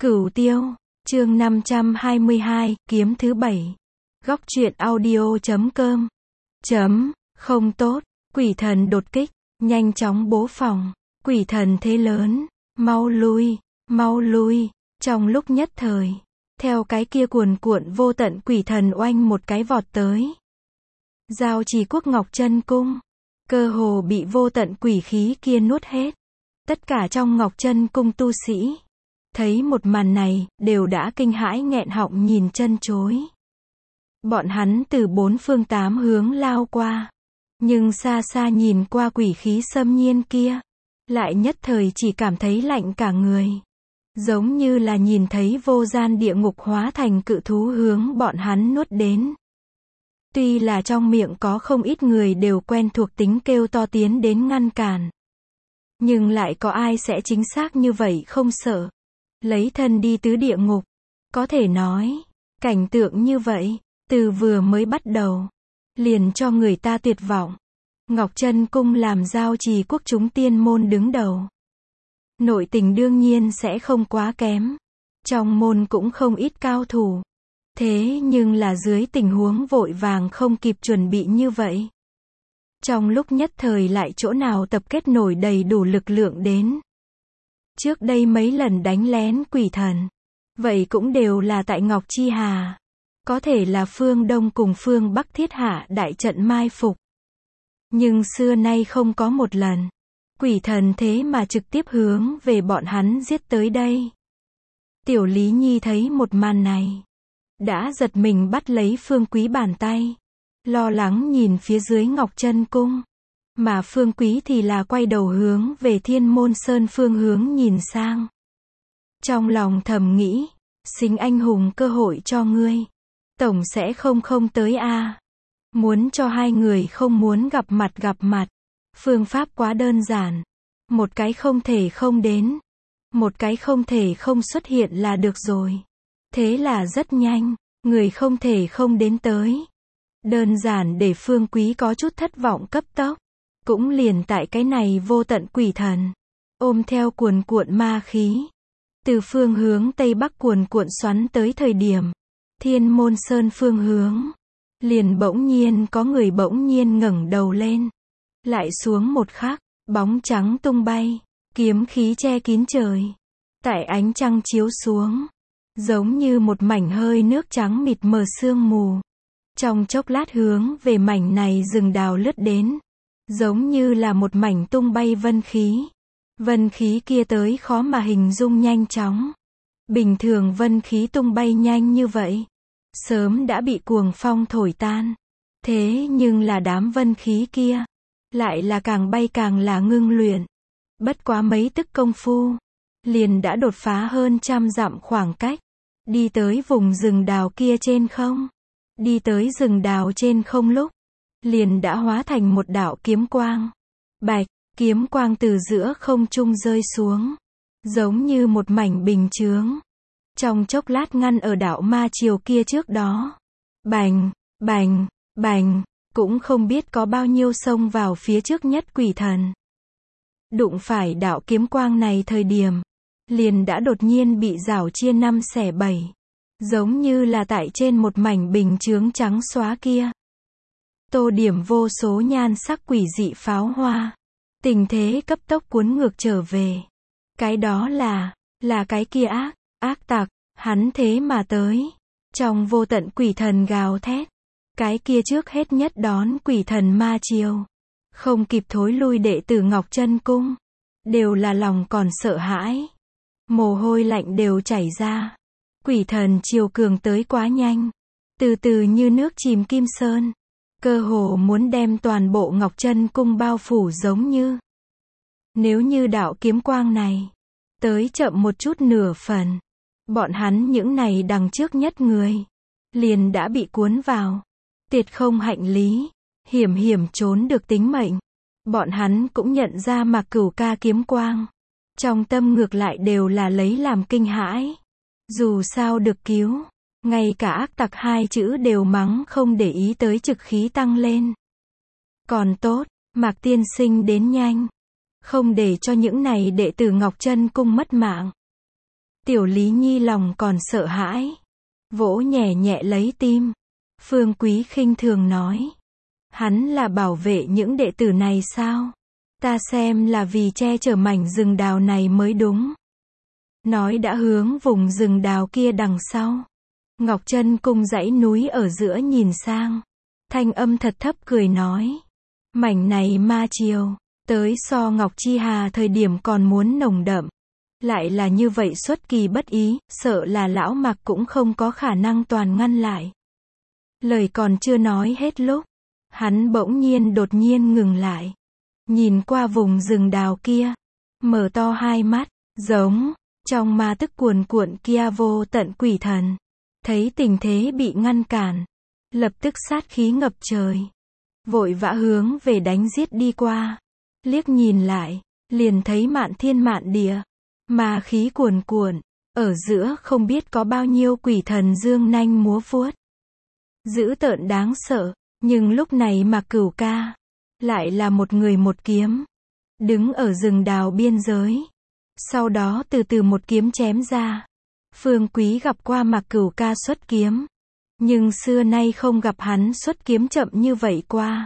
Cửu Tiêu, chương 522, kiếm thứ 7. Góc truyện audio.com. Không tốt, quỷ thần đột kích, nhanh chóng bố phòng, quỷ thần thế lớn, mau lui, trong lúc nhất thời, theo cái kia cuồn cuộn vô tận quỷ thần oanh một cái vọt tới. Giao Trì Quốc Ngọc Chân Cung, cơ hồ bị vô tận quỷ khí kia nuốt hết. Tất cả trong Ngọc Chân Cung tu sĩ, thấy một màn này, đều đã kinh hãi nghẹn họng nhìn chân chối. Bọn hắn từ bốn phương tám hướng lao qua, nhưng xa xa nhìn qua quỷ khí xâm nhiên kia, lại nhất thời chỉ cảm thấy lạnh cả người. Giống như là nhìn thấy vô gian địa ngục hóa thành cự thú hướng bọn hắn nuốt đến. Tuy là trong miệng có không ít người đều quen thuộc tính kêu to tiến đến ngăn cản, nhưng lại có ai sẽ chính xác như vậy không sợ, lấy thân đi tứ địa ngục. Có thể nói, cảnh tượng như vậy, từ vừa mới bắt đầu, liền cho người ta tuyệt vọng. Ngọc Chân Cung làm Giao Trì Quốc chúng tiên môn đứng đầu, nội tình đương nhiên sẽ không quá kém. Trong môn cũng không ít cao thủ. Thế nhưng là dưới tình huống vội vàng không kịp chuẩn bị như vậy, trong lúc nhất thời lại chỗ nào tập kết nổi đầy đủ lực lượng đến. Trước đây mấy lần đánh lén quỷ thần, vậy cũng đều là tại Ngọc Chi Hà. Có thể là phương Đông cùng phương Bắc thiết hạ đại trận mai phục. Nhưng xưa nay không có một lần, quỷ thần thế mà trực tiếp hướng về bọn hắn giết tới đây. Tiểu Lý Nhi thấy một màn này, đã giật mình bắt lấy Phương Quý bàn tay, lo lắng nhìn phía dưới Ngọc Chân Cung. Mà Phương Quý thì là quay đầu hướng về Thiên Môn Sơn phương hướng nhìn sang. Trong lòng thầm nghĩ, sinh anh hùng cơ hội cho ngươi, tổng sẽ không tới a. Muốn cho hai người không muốn gặp mặt, phương pháp quá đơn giản. Một cái không thể không đến, một cái không thể không xuất hiện là được rồi. Thế là rất nhanh, người không thể không đến tới. Đơn giản để Phương Quý có chút thất vọng cấp tốc. Cũng liền tại cái này vô tận quỷ thần, ôm theo cuồn cuộn ma khí, từ phương hướng Tây Bắc cuồn cuộn xoắn tới thời điểm, Thiên Môn Sơn phương hướng, liền bỗng nhiên có người bỗng nhiên ngẩng đầu lên. Lại xuống một khắc, bóng trắng tung bay, kiếm khí che kín trời. Tại ánh trăng chiếu xuống, giống như một mảnh hơi nước trắng mịt mờ sương mù. Trong chốc lát hướng về mảnh này rừng đào lướt đến, giống như là một mảnh tung bay vân khí. Vân khí kia tới khó mà hình dung nhanh chóng. Bình thường vân khí tung bay nhanh như vậy, sớm đã bị cuồng phong thổi tan. Thế nhưng là đám vân khí kia, lại là càng bay càng là ngưng luyện. Bất quá mấy tức công phu, liền đã đột phá hơn 100 dặm khoảng cách, đi tới vùng rừng đào kia trên không. Đi tới rừng đào trên không lúc, liền đã hóa thành một đạo kiếm quang. Bạch, kiếm quang từ giữa không trung rơi xuống, giống như một mảnh bình chướng. Trong chốc lát ngăn ở đạo ma chiều kia trước đó. Bành, cũng không biết có bao nhiêu xông vào phía trước nhất quỷ thần. Đụng phải đạo kiếm quang này thời điểm, liền đã đột nhiên bị rảo chia 5 xẻ 7. Giống như là tại trên một mảnh bình chướng trắng xóa kia, tô điểm vô số nhan sắc quỷ dị pháo hoa. Tình thế cấp tốc cuốn ngược trở về. Cái đó là cái kia ác tặc, hắn thế mà tới. Trong vô tận quỷ thần gào thét, cái kia trước hết nhất đón quỷ thần ma chiều, không kịp thối lui đệ tử Ngọc Chân Cung, đều là lòng còn sợ hãi, mồ hôi lạnh đều chảy ra. Quỷ thần chiều cường tới quá nhanh, từ từ như nước chìm kim sơn, cơ hồ muốn đem toàn bộ Ngọc Chân Cung bao phủ giống như. Nếu như đạo kiếm quang này tới chậm một chút nửa phần, bọn hắn những này đằng trước nhất người, liền đã bị cuốn vào. Tuyệt không hạnh lý, hiểm trốn được tính mệnh. Bọn hắn cũng nhận ra Mạc Cửu ca kiếm quang, trong tâm ngược lại đều là lấy làm kinh hãi. Dù sao được cứu, ngay cả ác tặc 2 chữ đều mắng không để ý tới trực khí tăng lên. Còn tốt, Mạc tiên sinh đến nhanh, không để cho những này đệ tử Ngọc Chân Cung mất mạng. Tiểu Lý Nhi lòng còn sợ hãi, vỗ nhẹ nhẹ lấy tim. Phương Quý khinh thường nói, hắn là bảo vệ những đệ tử này sao? Ta xem là vì che chở mảnh rừng đào này mới đúng. Nói đã hướng vùng rừng đào kia đằng sau. Ngọc Chân Cung dãy núi ở giữa nhìn sang. Thanh âm thật thấp cười nói, mảnh này ma chiều, tới so Ngọc Chi Hà thời điểm còn muốn nồng đậm. Lại là như vậy xuất kỳ bất ý, sợ là lão Mạc cũng không có khả năng toàn ngăn lại. Lời còn chưa nói hết lúc, hắn bỗng nhiên đột nhiên ngừng lại. Nhìn qua vùng rừng đào kia, mở to hai mắt, giống trong ma tức cuồn cuộn kia vô tận quỷ thần. Thấy tình thế bị ngăn cản, lập tức sát khí ngập trời, vội vã hướng về đánh giết đi qua. Liếc nhìn lại, liền thấy mạn thiên mạn địa, ma khí cuồn cuộn, ở giữa không biết có bao nhiêu quỷ thần dương nanh múa vuốt. Dữ tợn đáng sợ, nhưng lúc này Mạc Cửu ca lại là một người một kiếm, đứng ở rừng đào biên giới. Sau đó từ từ một kiếm chém ra. Phương Quý gặp qua Mạc Cửu ca xuất kiếm, nhưng xưa nay không gặp hắn xuất kiếm chậm như vậy qua.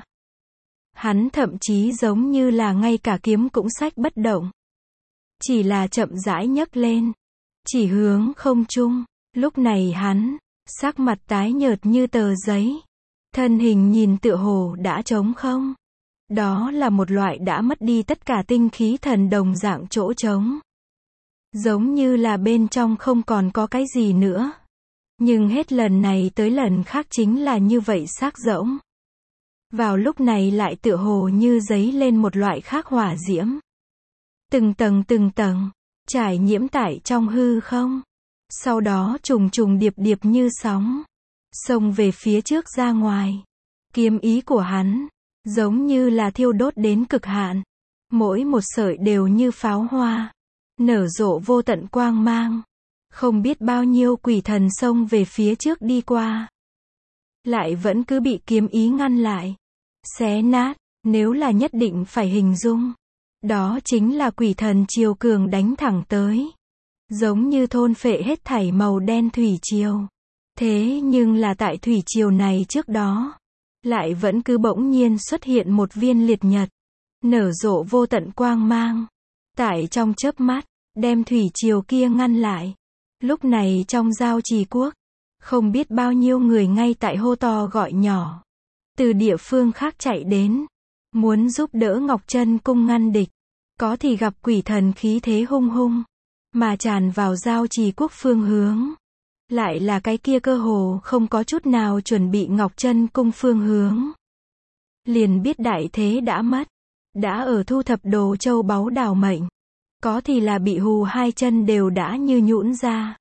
Hắn thậm chí giống như là ngay cả kiếm cũng xách bất động, chỉ là chậm rãi nhấc lên, chỉ hướng không trung. Lúc này hắn, sắc mặt tái nhợt như tờ giấy, thân hình nhìn tựa hồ đã trống không. Đó là một loại đã mất đi tất cả tinh khí thần đồng dạng chỗ trống. Giống như là bên trong không còn có cái gì nữa. Nhưng hết lần này tới lần khác chính là như vậy xác rỗng. Vào lúc này lại tựa hồ như dấy lên một loại khác hỏa diễm. Từng tầng, trải nhiễm tại trong hư không. Sau đó trùng trùng điệp điệp như sóng, xông về phía trước ra ngoài. Kiếm ý của hắn, giống như là thiêu đốt đến cực hạn. Mỗi một sợi đều như pháo hoa, nở rộ vô tận quang mang. Không biết bao nhiêu quỷ thần xông về phía trước đi qua, lại vẫn cứ bị kiếm ý ngăn lại, xé nát. Nếu là nhất định phải hình dung, đó chính là quỷ thần triều cường đánh thẳng tới, giống như thôn phệ hết thảy màu đen thủy triều. Thế nhưng là tại thủy triều này trước đó, lại vẫn cứ bỗng nhiên xuất hiện một viên liệt nhật, nở rộ vô tận quang mang, tại trong chớp mắt, đem thủy triều kia ngăn lại. Lúc này trong Giao Trì Quốc, không biết bao nhiêu người ngay tại hô to gọi nhỏ, từ địa phương khác chạy đến, muốn giúp đỡ Ngọc Chân Cung ngăn địch. Có thì gặp quỷ thần khí thế hung hung, mà tràn vào Giao Trì Quốc phương hướng. Lại là cái kia cơ hồ không có chút nào chuẩn bị Ngọc Chân Cung phương hướng. Liền biết đại thế đã mất, đã ở thu thập đồ châu báu đào mệnh. Có thì là bị hù hai chân đều đã như nhũn ra.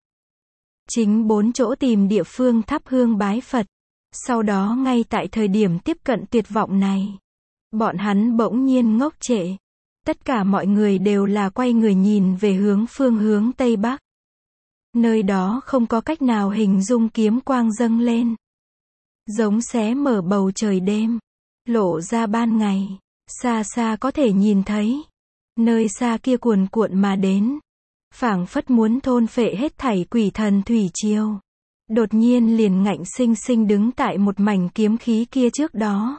Chính bốn chỗ tìm địa phương thắp hương bái Phật. Sau đó ngay tại thời điểm tiếp cận tuyệt vọng này, bọn hắn bỗng nhiên ngốc trệ. Tất cả mọi người đều là quay người nhìn về phương hướng Tây Bắc. Nơi đó không có cách nào hình dung kiếm quang dâng lên, giống xé mở bầu trời đêm, lộ ra ban ngày. Xa xa có thể nhìn thấy, nơi xa kia cuồn cuộn mà đến, phảng phất muốn thôn phệ hết thảy quỷ thần thủy triều. Đột nhiên liền ngạnh sinh sinh đứng tại một mảnh kiếm khí kia trước đó,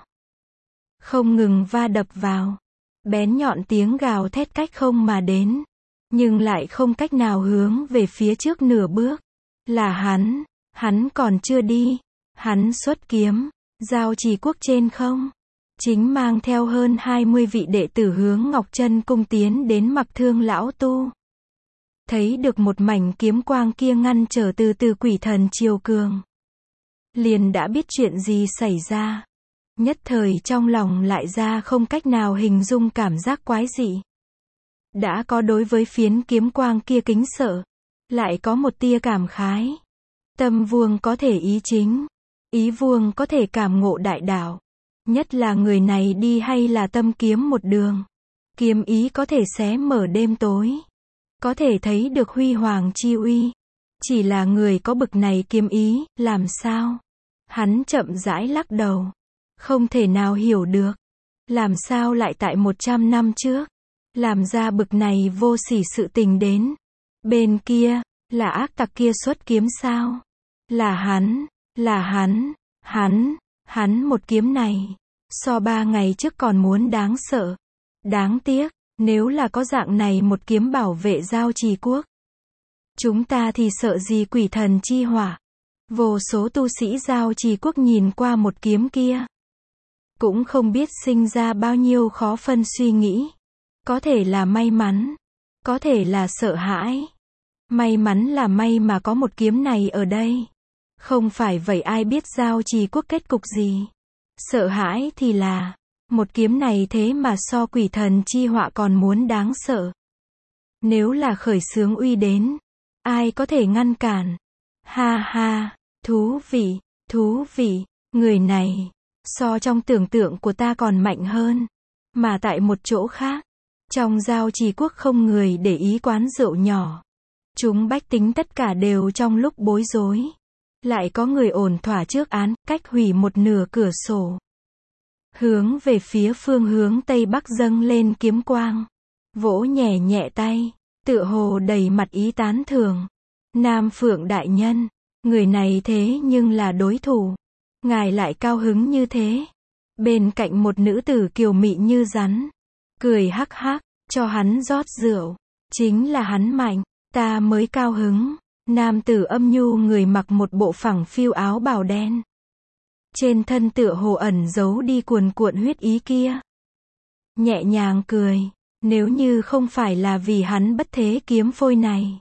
không ngừng va đập vào. Bén nhọn tiếng gào thét cách không mà đến, nhưng lại không cách nào hướng về phía trước nửa bước. Là hắn còn chưa đi. Hắn xuất kiếm, Giao Trì Quốc trên không, chính mang theo hơn 20 vị đệ tử hướng Ngọc Chân Cung tiến đến Mặc Thương lão tu. Thấy được một mảnh kiếm quang kia ngăn trở từ quỷ thần triều cường, liền đã biết chuyện gì xảy ra. Nhất thời trong lòng lại ra không cách nào hình dung cảm giác quái dị. Đã có đối với phiến kiếm quang kia kính sợ, lại có một tia cảm khái. Tâm vuông có thể ý chính, ý vuông có thể cảm ngộ đại đạo. Nhất là người này đi hay là tâm kiếm một đường. Kiếm ý có thể xé mở đêm tối, có thể thấy được huy hoàng chi uy. Chỉ là người có bực này kiếm ý, làm sao? Hắn chậm rãi lắc đầu. Không thể nào hiểu được. Làm sao lại tại 100 năm trước làm ra bực này vô sỉ sự tình đến. Bên kia, Là ác tặc kia xuất kiếm sao? Là hắn, một kiếm này, so 3 ngày trước còn muốn đáng sợ. Đáng tiếc, nếu là có dạng này một kiếm bảo vệ Giao Trì Quốc, chúng ta thì sợ gì quỷ thần chi hỏa. Vô số tu sĩ Giao Trì Quốc nhìn qua một kiếm kia, cũng không biết sinh ra bao nhiêu khó phân suy nghĩ. Có thể là may mắn, có thể là sợ hãi. May mắn là may mà có một kiếm này ở đây. Không phải vậy ai biết Giao Trì Quốc kết cục gì. Sợ hãi thì là, một kiếm này thế mà so quỷ thần chi họa còn muốn đáng sợ. Nếu là khởi xướng uy đến, ai có thể ngăn cản. Ha ha, thú vị, người này, so trong tưởng tượng của ta còn mạnh hơn. Mà tại một chỗ khác, trong Giao Trì Quốc không người để ý quán rượu nhỏ. Chúng bách tính tất cả đều trong lúc bối rối. Lại có người ổn thỏa trước án, cách hủy một nửa cửa sổ. Hướng về phía phương hướng Tây Bắc dâng lên kiếm quang. Vỗ nhẹ nhẹ tay, tựa hồ đầy mặt ý tán thưởng. Nam Phượng đại nhân, người này thế nhưng là đối thủ. Ngài lại cao hứng như thế. Bên cạnh một nữ tử kiều mị như rắn. Cười hắc hắc, cho hắn rót rượu. Chính là hắn mạnh, ta mới cao hứng. Nam tử âm nhu người mặc một bộ phẳng phiu áo bào đen. Trên thân tựa hồ ẩn giấu đi cuồn cuộn huyết ý kia. Nhẹ nhàng cười, nếu như không phải là vì hắn bất thế kiếm phôi này,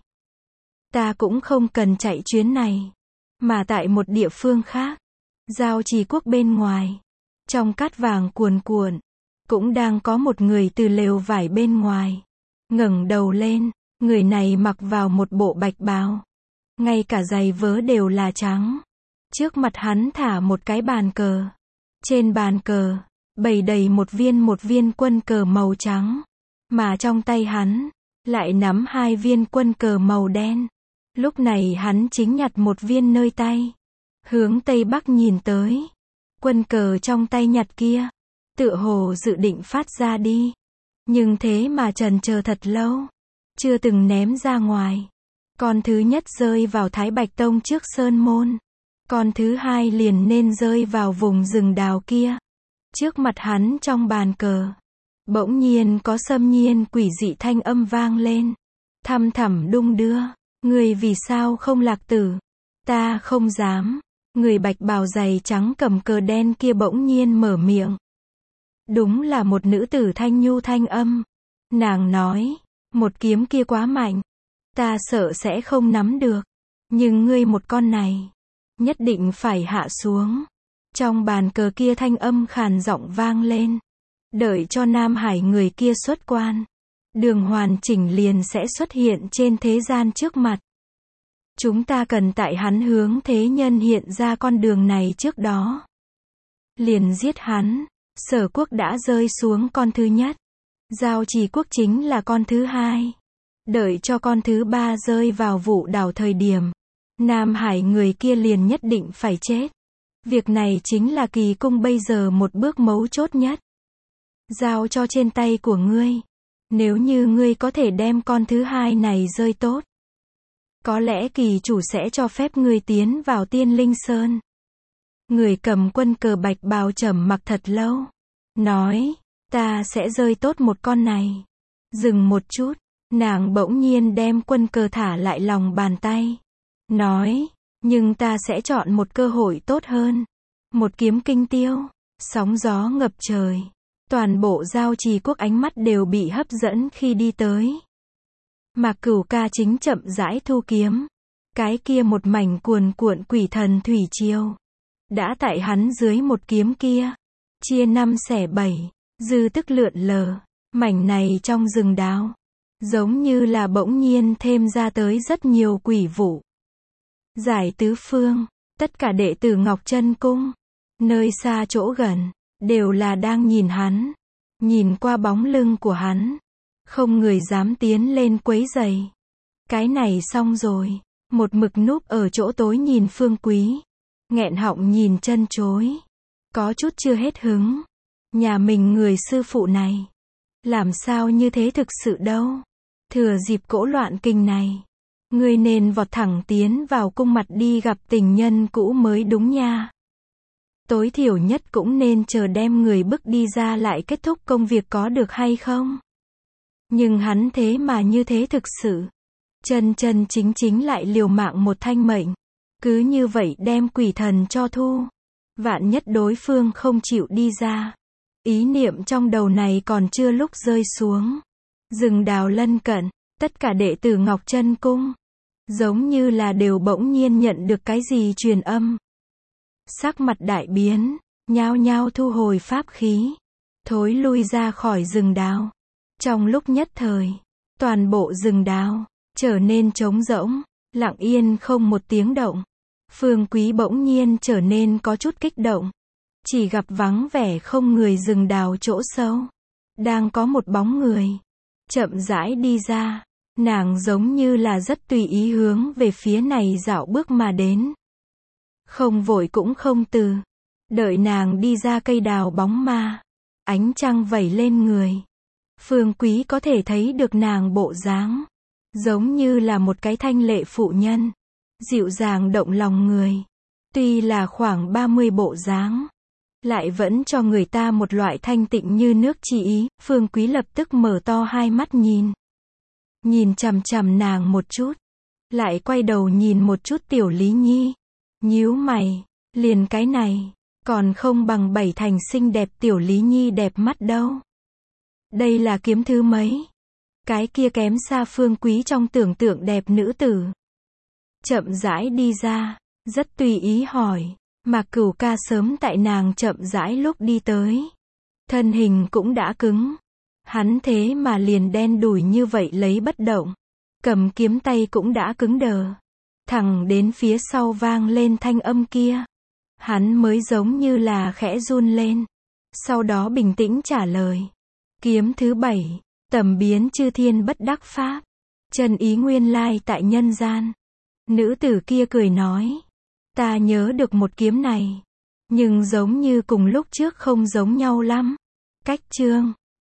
ta cũng không cần chạy chuyến này. Mà tại một địa phương khác, Giao Trì Quốc bên ngoài, trong cát vàng cuồn cuộn, cũng đang có một người từ lều vải bên ngoài, ngẩng đầu lên, người này mặc vào một bộ bạch bào. Ngay cả giày vớ đều là trắng. Trước mặt hắn thả một cái bàn cờ. Trên bàn cờ, bày đầy một viên quân cờ màu trắng. Mà trong tay hắn, lại nắm 2 viên quân cờ màu đen. Lúc này hắn chính nhặt một viên nơi tay. Hướng Tây Bắc nhìn tới. Quân cờ trong tay nhặt kia, tựa hồ dự định phát ra đi. Nhưng thế mà chần chờ thật lâu, chưa từng ném ra ngoài. Con thứ nhất rơi vào Thái Bạch Tông trước sơn môn. Con thứ hai liền nên rơi vào vùng rừng đào kia. Trước mặt hắn trong bàn cờ, bỗng nhiên có xâm nhiên quỷ dị thanh âm vang lên. Thăm thẳm đung đưa, người vì sao không lạc tử? Ta không dám. Người bạch bào giày trắng cầm cờ đen kia bỗng nhiên mở miệng. Đúng là một nữ tử thanh nhu thanh âm. Nàng nói, một kiếm kia quá mạnh. Ta sợ sẽ không nắm được. Nhưng ngươi một con này, nhất định phải hạ xuống. Trong bàn cờ kia thanh âm khàn giọng vang lên. Đợi cho Nam Hải người kia xuất quan. Đường hoàn chỉnh liền sẽ xuất hiện trên thế gian trước mặt. Chúng ta cần tại hắn hướng thế nhân hiện ra con đường này trước đó. Liền giết hắn. Sở Quốc đã rơi xuống con thứ nhất. Giao Trì Quốc chính là con thứ hai. Đợi cho con thứ ba rơi vào vụ đảo thời điểm, Nam Hải người kia liền nhất định phải chết. Việc này chính là kỳ cung bây giờ một bước mấu chốt nhất. Giao cho trên tay của ngươi. Nếu như ngươi có thể đem con thứ hai này rơi tốt, có lẽ kỳ chủ sẽ cho phép ngươi tiến vào Tiên Linh Sơn. Người cầm quân cờ bạch bào trầm mặc thật lâu. Nói, ta sẽ rơi tốt một con này. Dừng một chút. Nàng bỗng nhiên đem quân cờ thả lại lòng bàn tay. Nói, nhưng ta sẽ chọn một cơ hội tốt hơn. Một kiếm kinh tiêu. Sóng gió ngập trời. Toàn bộ Giao Trì Quốc ánh mắt đều bị hấp dẫn khi đi tới. Mạc Cửu ca chính chậm rãi thu kiếm. Cái kia một mảnh cuồn cuộn quỷ thần thủy triều. Đã tại hắn dưới một kiếm kia. Chia 5 xẻ 7. Dư tức lượn lờ. Mảnh này trong rừng đào. Giống như là bỗng nhiên thêm ra tới rất nhiều quỷ vụ. Giải tứ phương. Tất cả đệ tử Ngọc Chân Cung. Nơi xa chỗ gần. Đều là đang nhìn hắn. Nhìn qua bóng lưng của hắn. Không người dám tiến lên quấy rầy. Cái này xong rồi. Một mực núp ở chỗ tối nhìn Phương Quý. Nghẹn họng nhìn chân chối. Có chút chưa hết hứng. Nhà mình người sư phụ này. Làm sao như thế thực sự đâu. Thừa dịp cỗ loạn kinh này. Ngươi nên vọt thẳng tiến vào cung mặt đi gặp tình nhân cũ mới đúng nha. Tối thiểu nhất cũng nên chờ đem người bức đi ra lại kết thúc công việc có được hay không? Nhưng hắn thế mà như thế thực sự. Chân chân chính chính lại liều mạng một thanh mệnh. Cứ như vậy đem quỷ thần cho thu. Vạn nhất đối phương không chịu đi ra. Ý niệm trong đầu này còn chưa lúc rơi xuống. Rừng đào lân cận, tất cả đệ tử Ngọc Chân Cung. Giống như là đều bỗng nhiên nhận được cái gì truyền âm. Sắc mặt đại biến, nhao nhao thu hồi pháp khí. Thối lui ra khỏi rừng đào. Trong lúc nhất thời, toàn bộ rừng đào trở nên trống rỗng, lặng yên không một tiếng động. Phương Quý bỗng nhiên trở nên có chút kích động. Chỉ gặp vắng vẻ không người rừng đào chỗ sâu. Đang có một bóng người. Chậm rãi đi ra. Nàng giống như là rất tùy ý hướng về phía này dạo bước mà đến. Không vội cũng không từ. Đợi nàng đi ra cây đào bóng ma. Ánh trăng vẩy lên người. Phương Quý có thể thấy được nàng bộ dáng. Giống như là một cái thanh lệ phụ nhân. Dịu dàng động lòng người. Tuy là khoảng 30 bộ dáng. Lại vẫn cho người ta một loại thanh tịnh như nước chi ý. Phương Quý lập tức mở to hai mắt nhìn. Nhìn chằm chằm nàng một chút. Lại quay đầu nhìn một chút Tiểu Lý Nhi. Nhíu mày. Liền cái này. Còn không bằng 7 thành xinh đẹp Tiểu Lý Nhi đẹp mắt đâu. Đây là kiếm thứ mấy? Cái kia kém xa Phương Quý trong tưởng tượng đẹp nữ tử. Chậm rãi đi ra. Rất tùy ý hỏi. Mạc Cửu ca sớm tại nàng chậm rãi lúc đi tới. Thân hình cũng đã cứng. Hắn thế mà liền đen đủi như vậy lấy bất động. Cầm kiếm tay cũng đã cứng đờ. Thẳng đến phía sau vang lên thanh âm kia. Hắn mới giống như là khẽ run lên. Sau đó bình tĩnh trả lời. Kiếm thứ 7. Tầm biến chư thiên bất đắc pháp. Chân ý nguyên lai tại nhân gian. Nữ tử kia cười nói. Ta nhớ được một kiếm này. Nhưng giống như cùng lúc trước không giống nhau lắm. Cách chương